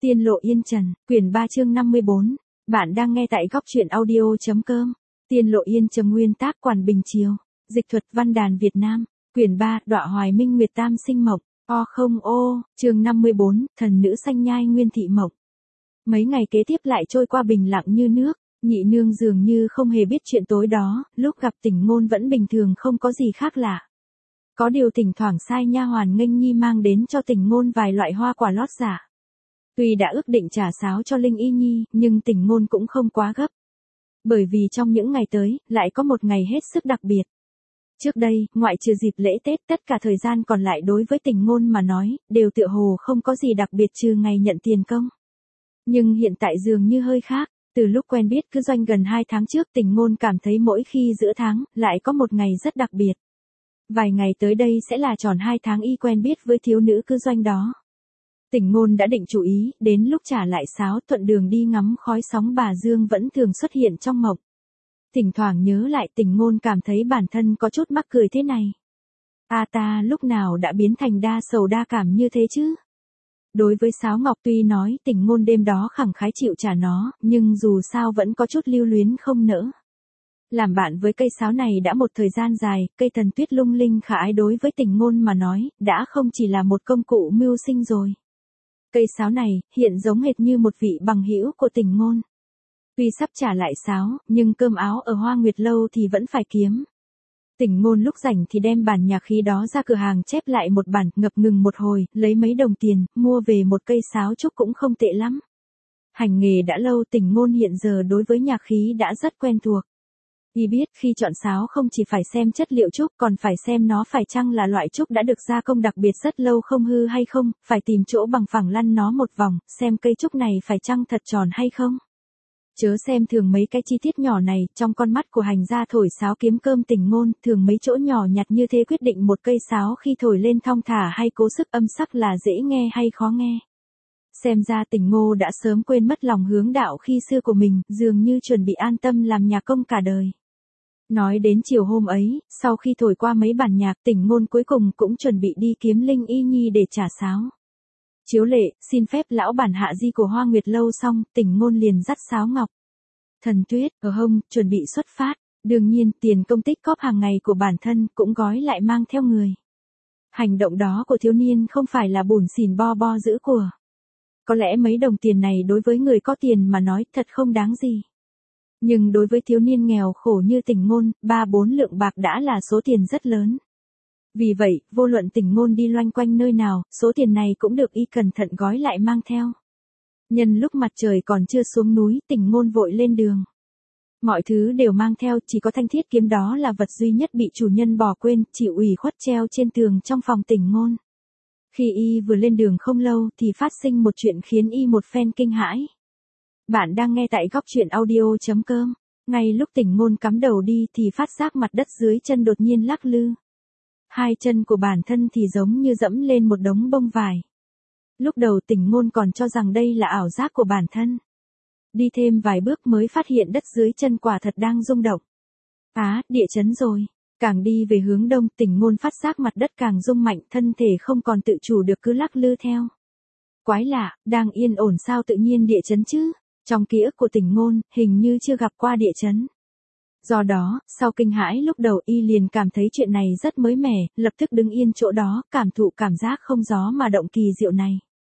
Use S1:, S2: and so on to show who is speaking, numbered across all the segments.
S1: Tiên lộ yên trần, quyển 3 chương 54. Bạn đang nghe tại góc truyện audio.com. Tiên lộ yên trần, nguyên tác Quản Bình Chiều. Dịch thuật văn đàn Việt Nam. Quyển 3, Đọa Hoài Minh Nguyệt Tam Sinh Mộc. Chương 54, Thần nữ Sanh Nhai Nguyên Thị Mộc. Mấy ngày kế tiếp lại trôi qua bình lặng như nước. Nhị nương dường như không hề biết chuyện tối đó, lúc gặp Tỉnh Ngôn vẫn bình thường không có gì khác lạ. Có điều thỉnh thoảng sai nha hoàn nghênh nhi mang đến cho Tỉnh Ngôn vài loại hoa quả lót dạ. Tuy đã ước định trả sáo cho Linh Y Nhi, nhưng Tỉnh Ngôn cũng không quá gấp. Bởi vì trong những ngày tới, lại có một ngày hết sức đặc biệt. Trước đây, ngoại trừ dịp lễ Tết, tất cả thời gian còn lại đối với Tỉnh Ngôn mà nói, đều tựa hồ không có gì đặc biệt trừ ngày nhận tiền công. Nhưng hiện tại dường như hơi khác. Từ lúc quen biết Cứ Doanh gần 2 tháng trước, Tỉnh Ngôn cảm thấy mỗi khi giữa tháng, lại có một ngày rất đặc biệt. Vài ngày tới đây sẽ là tròn 2 tháng y quen biết với thiếu nữ Cứ Doanh đó. Tỉnh Ngôn đã định chủ ý, đến lúc trả lại sáo thuận đường đi ngắm khói sóng bà Dương vẫn thường xuất hiện trong mộng. Thỉnh thoảng nhớ lại Tỉnh Ngôn cảm thấy bản thân có chút mắc cười thế này. Ta lúc nào đã biến thành đa sầu đa cảm như thế chứ? Đối với sáo ngọc tuy nói Tỉnh Ngôn đêm đó khẳng khái chịu trả nó, nhưng dù sao vẫn có chút lưu luyến không nỡ. Làm bạn với cây sáo này đã một thời gian dài, cây thần tuyết lung linh khả ái đối với Tỉnh Ngôn mà nói, đã không chỉ là một công cụ mưu sinh rồi. Cây sáo này, hiện giống hệt như một vị bằng hữu của Tỉnh Ngôn. Tuy sắp trả lại sáo, nhưng cơm áo ở Hoa Nguyệt Lâu thì vẫn phải kiếm. Tỉnh Ngôn lúc rảnh thì đem bản nhạc khí đó ra cửa hàng chép lại một bản, ngập ngừng một hồi, lấy mấy đồng tiền, mua về một cây sáo trúc cũng không tệ lắm. Hành nghề đã lâu, Tỉnh Ngôn hiện giờ đối với nhạc khí đã rất quen thuộc. Y biết khi chọn sáo không chỉ phải xem chất liệu trúc, còn phải xem nó phải chăng là loại trúc đã được gia công đặc biệt rất lâu không hư hay không, phải tìm chỗ bằng phẳng lăn nó một vòng, xem cây trúc này phải chăng thật tròn hay không. Chớ xem thường mấy cái chi tiết nhỏ này, trong con mắt của hành gia thổi sáo kiếm cơm Tỉnh Ngôn, thường mấy chỗ nhỏ nhặt như thế quyết định một cây sáo khi thổi lên thong thả hay cố sức âm sắc là dễ nghe hay khó nghe. Xem ra Tỉnh Ngô đã sớm quên mất lòng hướng đạo khi xưa của mình, dường như chuẩn bị an tâm làm nhạc công cả đời. Nói đến chiều hôm ấy, sau khi thổi qua mấy bản nhạc, Tỉnh Ngôn cuối cùng cũng chuẩn bị đi kiếm Linh Y Nhi để trả sáo. Chiếu lệ, xin phép lão bản hạ di của Hoa Nguyệt Lâu xong, Tỉnh Ngôn liền dắt sáo ngọc thần tuyết ở hông, chuẩn bị xuất phát. Đương nhiên, tiền công tích cóp hàng ngày của bản thân cũng gói lại mang theo người. Hành động đó của thiếu niên không phải là bủn xỉn bo bo giữ của. Có lẽ mấy đồng tiền này đối với người có tiền mà nói thật không đáng gì. Nhưng đối với thiếu niên nghèo khổ như Tỉnh Ngôn, 3-4 lượng bạc đã là số tiền rất lớn. Vì vậy, vô luận Tỉnh Ngôn đi loanh quanh nơi nào, số tiền này cũng được y cẩn thận gói lại mang theo. Nhân lúc mặt trời còn chưa xuống núi, Tỉnh Ngôn vội lên đường. Mọi thứ đều mang theo, chỉ có thanh thiết kiếm đó là vật duy nhất bị chủ nhân bỏ quên, chịu ủy khuất treo trên tường trong phòng Tỉnh Ngôn. Khi y vừa lên đường không lâu thì phát sinh một chuyện khiến y một phen kinh hãi. Bạn đang nghe tại góc truyện audio.com. Ngay lúc Tỉnh Ngôn cắm đầu đi thì phát giác mặt đất dưới chân đột nhiên lắc lư. Hai chân của bản thân thì giống như dẫm lên một đống bông vải. Lúc đầu Tỉnh Ngôn còn cho rằng đây là ảo giác của bản thân. Đi thêm vài bước mới phát hiện đất dưới chân quả thật đang rung động. Địa chấn rồi. Càng đi về hướng đông, Tỉnh Ngôn phát giác mặt đất càng rung mạnh, thân thể không còn tự chủ được cứ lắc lư theo. Quái lạ, đang yên ổn sao tự nhiên địa chấn chứ? Trong ký ức của Tỉnh Ngôn, hình như chưa gặp qua địa chấn. Do đó, sau kinh hãi lúc đầu y liền cảm thấy chuyện này rất mới mẻ, lập tức đứng yên chỗ đó, cảm thụ cảm giác không gió mà động kỳ diệu này.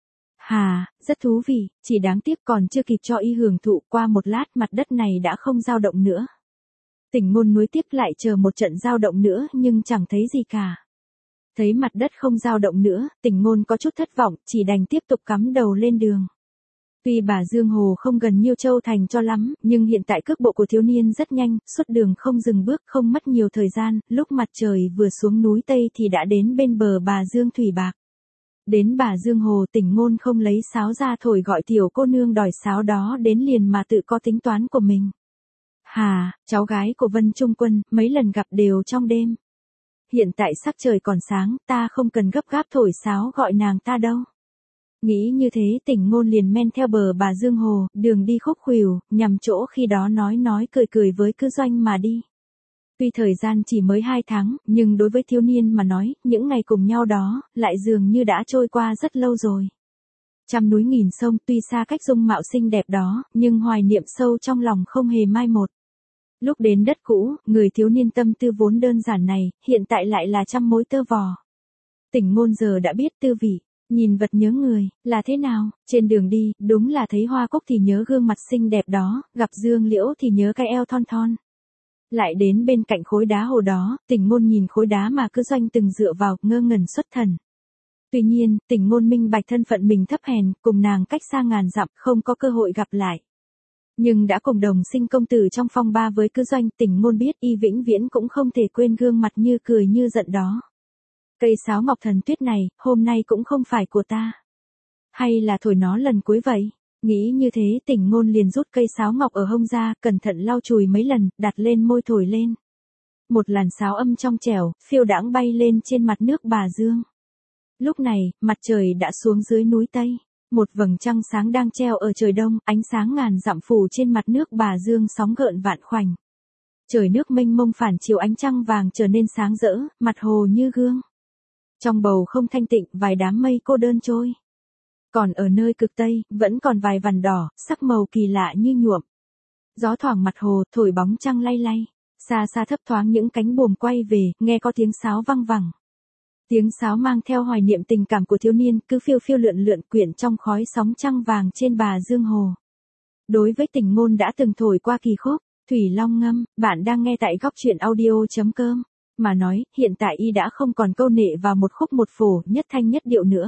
S1: Rất thú vị, chỉ đáng tiếc còn chưa kịp cho y hưởng thụ, qua một lát mặt đất này đã không dao động nữa. Tỉnh Ngôn nuối tiếc lại chờ một trận dao động nữa nhưng chẳng thấy gì cả. Thấy mặt đất không dao động nữa, Tỉnh Ngôn có chút thất vọng, chỉ đành tiếp tục cắm đầu lên đường. Tuy bà Dương Hồ không gần Nhiêu Châu thành cho lắm, nhưng hiện tại cước bộ của thiếu niên rất nhanh, suốt đường không dừng bước, không mất nhiều thời gian, lúc mặt trời vừa xuống núi Tây thì đã đến bên bờ bà Dương Thủy Bạc. Đến bà Dương Hồ, Tỉnh Ngôn không lấy sáo ra thổi gọi tiểu cô nương đòi sáo đó đến liền mà tự có tính toán của mình. Cháu gái của Vân Trung Quân, mấy lần gặp đều trong đêm. Hiện tại sắc trời còn sáng, ta không cần gấp gáp thổi sáo gọi nàng ta đâu. Nghĩ như thế Tỉnh Ngôn liền men theo bờ bà Dương Hồ, đường đi khúc khuỷu, nhằm chỗ khi đó nói cười với Cứ Doanh mà đi. Tuy thời gian chỉ mới 2 tháng, nhưng đối với thiếu niên mà nói, những ngày cùng nhau đó, lại dường như đã trôi qua rất lâu rồi. Trăm núi nghìn sông, tuy xa cách dung mạo xinh đẹp đó, nhưng hoài niệm sâu trong lòng không hề mai một. Lúc đến đất cũ, người thiếu niên tâm tư vốn đơn giản này, hiện tại lại là trăm mối tơ vò. Tỉnh Ngôn giờ đã biết tư vị, nhìn vật nhớ người, là thế nào, trên đường đi, đúng là thấy hoa cúc thì nhớ gương mặt xinh đẹp đó, gặp dương liễu thì nhớ cái eo thon thon. Lại đến bên cạnh khối đá hồ đó, Tỉnh Ngôn nhìn khối đá mà cứ Doanh từng dựa vào, ngơ ngẩn xuất thần. Tuy nhiên, Tỉnh Ngôn minh bạch thân phận mình thấp hèn, cùng nàng cách xa ngàn dặm, không có cơ hội gặp lại. Nhưng đã cùng đồng sinh công tử trong phong ba với cứ Doanh, Tỉnh Ngôn biết y vĩnh viễn cũng không thể quên gương mặt như cười như giận đó. Cây sáo ngọc thần tuyết này, hôm nay cũng không phải của ta. Hay là thổi nó lần cuối vậy? Nghĩ như thế, Tỉnh Ngôn liền rút cây sáo ngọc ở hông ra, cẩn thận lau chùi mấy lần, đặt lên môi thổi lên. Một làn sáo âm trong trẻo, phiêu đãng bay lên trên mặt nước Bà Dương. Lúc này, mặt trời đã xuống dưới núi Tây. Một vầng trăng sáng đang treo ở trời đông, ánh sáng ngàn dặm phủ trên mặt nước Bà Dương sóng gợn vạn khoảnh. Trời nước mênh mông phản chiếu ánh trăng vàng trở nên sáng rỡ, mặt hồ như gương. Trong bầu không thanh tịnh, vài đám mây cô đơn trôi. Còn ở nơi cực Tây, vẫn còn vài vằn đỏ, sắc màu kỳ lạ như nhuộm. Gió thoảng mặt hồ, thổi bóng trăng lay lay. Xa xa thấp thoáng những cánh buồm quay về, nghe có tiếng sáo vang vẳng. Tiếng sáo mang theo hoài niệm tình cảm của thiếu niên, cứ phiêu phiêu lượn lượn quyện trong khói sóng trăng vàng trên Bà Dương hồ. Đối với Tỉnh Ngôn đã từng thổi qua kỳ khúc, Thủy Long ngâm, bạn đang nghe tại goctruyện.audio.com. Mà nói, hiện tại y đã không còn câu nệ vào một khúc một phổ, nhất thanh nhất điệu nữa.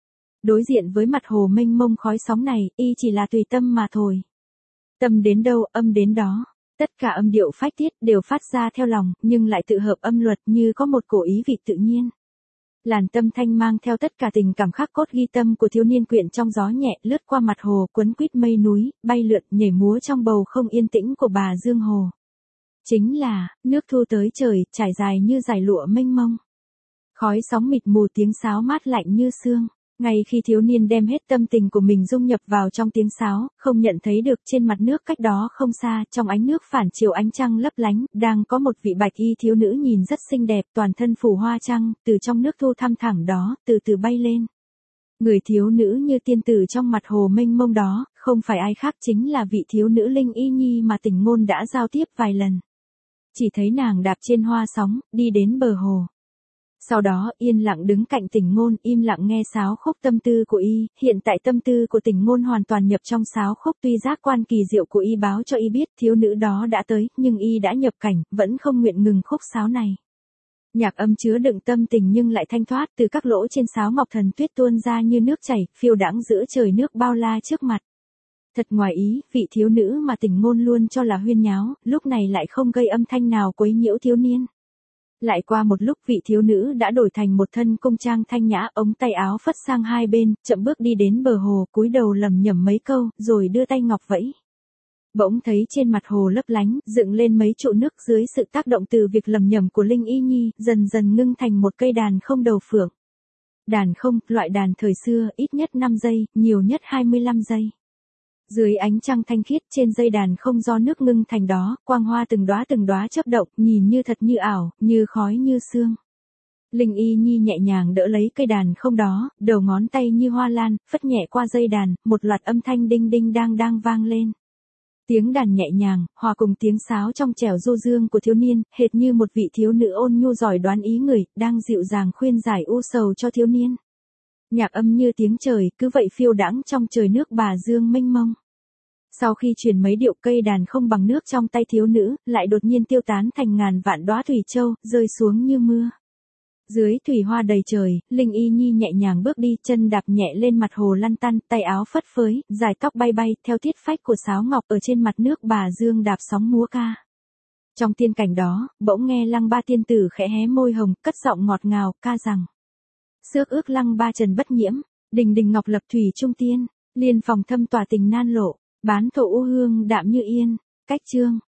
S1: Đối diện với mặt hồ mênh mông khói sóng này, y chỉ là tùy tâm mà thôi. Tâm đến đâu, âm đến đó. Tất cả âm điệu phách tiết đều phát ra theo lòng, nhưng lại tự hợp âm luật như có một cổ ý vị tự nhiên. Làn tâm thanh mang theo tất cả tình cảm khắc cốt ghi tâm của thiếu niên quyện trong gió nhẹ, lướt qua mặt hồ, quấn quýt mây núi, bay lượn nhảy múa trong bầu không yên tĩnh của Bà Dương hồ. Chính là, nước thu tới trời, trải dài như dải lụa mênh mông. Khói sóng mịt mù, tiếng sáo mát lạnh như sương. Ngay khi thiếu niên đem hết tâm tình của mình dung nhập vào trong tiếng sáo, không nhận thấy được trên mặt nước cách đó không xa, trong ánh nước phản chiếu ánh trăng lấp lánh, đang có một vị bạch y thiếu nữ nhìn rất xinh đẹp, toàn thân phủ hoa trăng, từ trong nước thu thăm thẳm đó, từ từ bay lên. Người thiếu nữ như tiên tử trong mặt hồ mênh mông đó, không phải ai khác chính là vị thiếu nữ Linh Y Nhi mà Tỉnh Ngôn đã giao tiếp vài lần. Chỉ thấy nàng đạp trên hoa sóng, đi đến bờ hồ. Sau đó yên lặng đứng cạnh Tỉnh Ngôn, im lặng nghe sáo khúc tâm tư của y. Hiện tại tâm tư của Tỉnh Ngôn hoàn toàn nhập trong sáo khúc, tuy giác quan kỳ diệu của y báo cho y biết thiếu nữ đó đã tới, nhưng y đã nhập cảnh, vẫn không nguyện ngừng khúc sáo này. Nhạc âm chứa đựng tâm tình nhưng lại thanh thoát, từ các lỗ trên sáo ngọc thần tuyết tuôn ra như nước chảy, phiêu đãng giữa trời nước bao la trước mặt. Thật ngoài ý, vị thiếu nữ mà Tỉnh Ngôn luôn cho là huyên nháo, lúc này lại không gây âm thanh nào quấy nhiễu thiếu niên. Lại qua một lúc, vị thiếu nữ đã đổi thành một thân cung trang thanh nhã, ống tay áo phất sang hai bên, chậm bước đi đến bờ hồ, cúi đầu lẩm nhẩm mấy câu, rồi đưa tay ngọc vẫy. Bỗng thấy trên mặt hồ lấp lánh, dựng lên mấy trụ nước, dưới sự tác động từ việc lẩm nhẩm của Linh Y Nhi, dần dần ngưng thành một cây đàn không đầu phượng. Đàn không, loại đàn thời xưa, ít nhất 5 giây, nhiều nhất 25 giây. Dưới ánh trăng thanh khiết, trên dây đàn không do nước ngưng thành đó, quang hoa từng đóa chớp động, nhìn như thật như ảo, như khói như sương. Linh Y Nhi nhẹ nhàng đỡ lấy cây đàn không đó, đầu ngón tay như hoa lan, phất nhẹ qua dây đàn, một loạt âm thanh đinh đinh đang vang lên. Tiếng đàn nhẹ nhàng, hòa cùng tiếng sáo trong trẻo du dương của thiếu niên, hệt như một vị thiếu nữ ôn nhu giỏi đoán ý người, đang dịu dàng khuyên giải u sầu cho thiếu niên. Nhạc âm như tiếng trời, cứ vậy phiêu đãng trong trời nước Bà Dương mênh mông. Sau khi truyền mấy điệu, cây đàn không bằng nước trong tay thiếu nữ, lại đột nhiên tiêu tán thành ngàn vạn đóa thủy châu, rơi xuống như mưa. Dưới thủy hoa đầy trời, Linh Y Nhi nhẹ nhàng bước đi, chân đạp nhẹ lên mặt hồ lăn tăn, tay áo phất phới, dài tóc bay bay, theo tiết phách của sáo ngọc ở trên mặt nước Bà Dương đạp sóng múa ca. Trong tiên cảnh đó, bỗng nghe Lăng Ba tiên tử khẽ hé môi hồng, cất giọng ngọt ngào, ca rằng: Xước ước Lăng Ba trần bất nhiễm, đình đình ngọc lập thủy trung tiên, liên phòng thâm tỏa tình nan lộ, bán thổ u hương đạm như yên. Cách chương